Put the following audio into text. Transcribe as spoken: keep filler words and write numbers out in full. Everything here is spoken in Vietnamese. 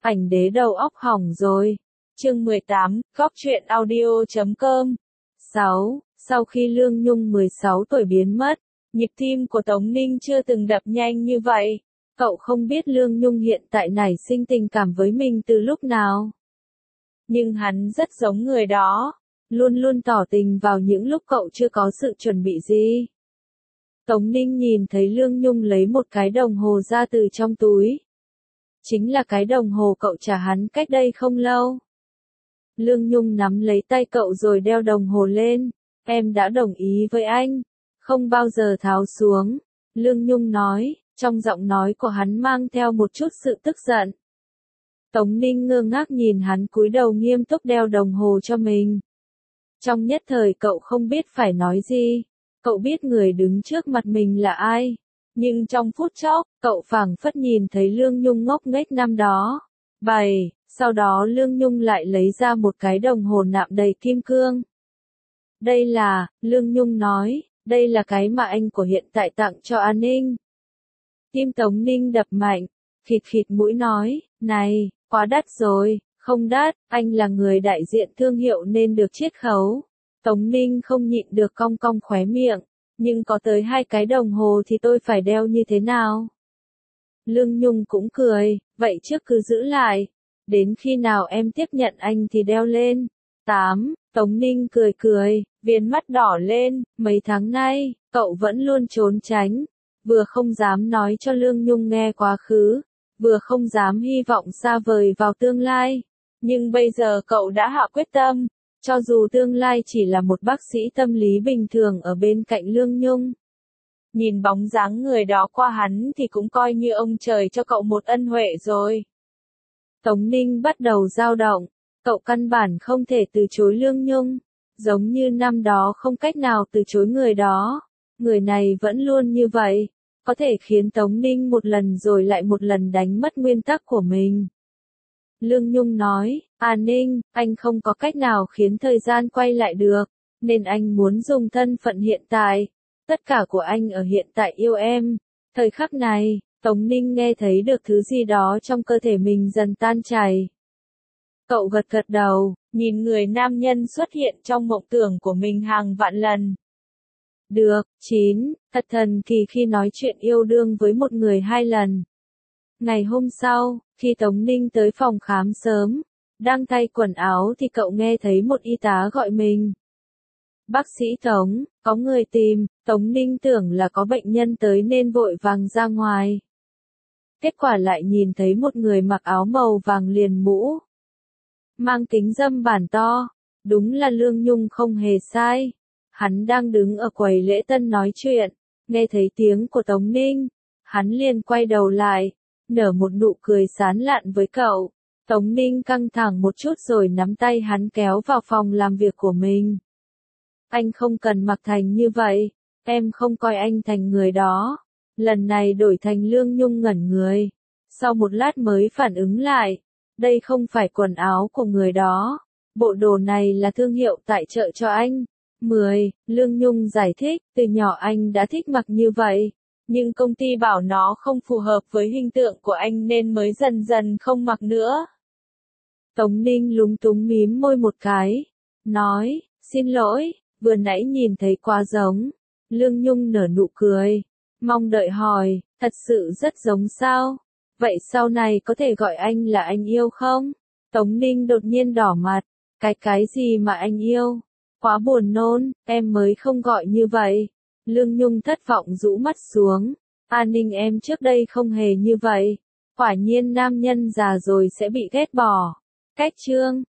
ảnh đế đầu óc hỏng rồi. Chương mười tám, góc truyện audio chấm com. sáu. Sau khi Lương Nhung mười sáu tuổi biến mất, nhịp tim của Tống Ninh chưa từng đập nhanh như vậy. Cậu không biết Lương Nhung hiện tại nảy sinh tình cảm với mình từ lúc nào. Nhưng hắn rất giống người đó, luôn luôn tỏ tình vào những lúc cậu chưa có sự chuẩn bị gì. Tống Ninh nhìn thấy Lương Nhung lấy một cái đồng hồ ra từ trong túi. Chính là cái đồng hồ cậu trả hắn cách đây không lâu. Lương Nhung nắm lấy tay cậu rồi đeo đồng hồ lên. Em đã đồng ý với anh, không bao giờ tháo xuống. Lương Nhung nói, trong giọng nói của hắn mang theo một chút sự tức giận. Tống Ninh ngơ ngác nhìn hắn cúi đầu nghiêm túc đeo đồng hồ cho mình. Trong nhất thời cậu không biết phải nói gì. Cậu biết người đứng trước mặt mình là ai. Nhưng trong phút chốc, cậu phảng phất nhìn thấy Lương Nhung ngốc nghếch năm đó. Bảy, sau đó Lương Nhung lại lấy ra một cái đồng hồ nạm đầy kim cương. Đây là, Lương Nhung nói, đây là cái mà anh của hiện tại tặng cho An Ninh. Tim Tống Ninh đập mạnh, khịt khịt mũi nói, này, quá đắt rồi, không đắt, anh là người đại diện thương hiệu nên được chiết khấu. Tống Ninh không nhịn được cong cong khóe miệng, nhưng có tới hai cái đồng hồ thì tôi phải đeo như thế nào? Lương Nhung cũng cười, vậy trước cứ giữ lại, đến khi nào em tiếp nhận anh thì đeo lên. tám. Tống Ninh cười cười, viền mắt đỏ lên, mấy tháng nay, cậu vẫn luôn trốn tránh, vừa không dám nói cho Lương Nhung nghe quá khứ, vừa không dám hy vọng xa vời vào tương lai. Nhưng bây giờ cậu đã hạ quyết tâm, cho dù tương lai chỉ là một bác sĩ tâm lý bình thường ở bên cạnh Lương Nhung. Nhìn bóng dáng người đó qua hắn thì cũng coi như ông trời cho cậu một ân huệ rồi. Tống Ninh bắt đầu dao động, cậu căn bản không thể từ chối Lương Nhung, giống như năm đó không cách nào từ chối người đó. Người này vẫn luôn như vậy, có thể khiến Tống Ninh một lần rồi lại một lần đánh mất nguyên tắc của mình. Lương Nhung nói, An Ninh, anh không có cách nào khiến thời gian quay lại được, nên anh muốn dùng thân phận hiện tại. Tất cả của anh ở hiện tại yêu em. Thời khắc này, Tống Ninh nghe thấy được thứ gì đó trong cơ thể mình dần tan chảy. Cậu gật gật đầu, nhìn người nam nhân xuất hiện trong mộng tưởng của mình hàng vạn lần. Được, chín, thật thần kỳ khi nói chuyện yêu đương với một người hai lần. Ngày hôm sau, khi Tống Ninh tới phòng khám sớm, đang thay quần áo thì cậu nghe thấy một y tá gọi mình. Bác sĩ Tống, có người tìm. Tống Ninh tưởng là có bệnh nhân tới nên vội vàng ra ngoài. Kết quả lại nhìn thấy một người mặc áo màu vàng liền mũ, mang kính râm bản to. Đúng là Lương Nhung không hề sai. Hắn đang đứng ở quầy lễ tân nói chuyện, nghe thấy tiếng của Tống Ninh. Hắn liền quay đầu lại, nở một nụ cười sán lạn với cậu. Tống Ninh căng thẳng một chút rồi nắm tay hắn kéo vào phòng làm việc của mình. Anh không cần mặc thành như vậy, em không coi anh thành người đó. Lần này đổi thành Lương Nhung ngẩn người. Sau một lát mới phản ứng lại, đây không phải quần áo của người đó. Bộ đồ này là thương hiệu tài trợ cho anh. mười. Lương Nhung giải thích, từ nhỏ anh đã thích mặc như vậy. Nhưng công ty bảo nó không phù hợp với hình tượng của anh nên mới dần dần không mặc nữa. Tống Ninh lúng túng mím môi một cái, nói, xin lỗi, vừa nãy nhìn thấy quá giống. Lương Nhung nở nụ cười, mong đợi hỏi, thật sự rất giống sao? Vậy sau này có thể gọi anh là anh yêu không? Tống Ninh đột nhiên đỏ mặt, cái cái gì mà anh yêu? Quá buồn nôn, em mới không gọi như vậy. Lương Nhung thất vọng rũ mắt xuống, An Ninh em trước đây không hề như vậy. Quả nhiên nam nhân già rồi sẽ bị ghét bỏ. Cách chương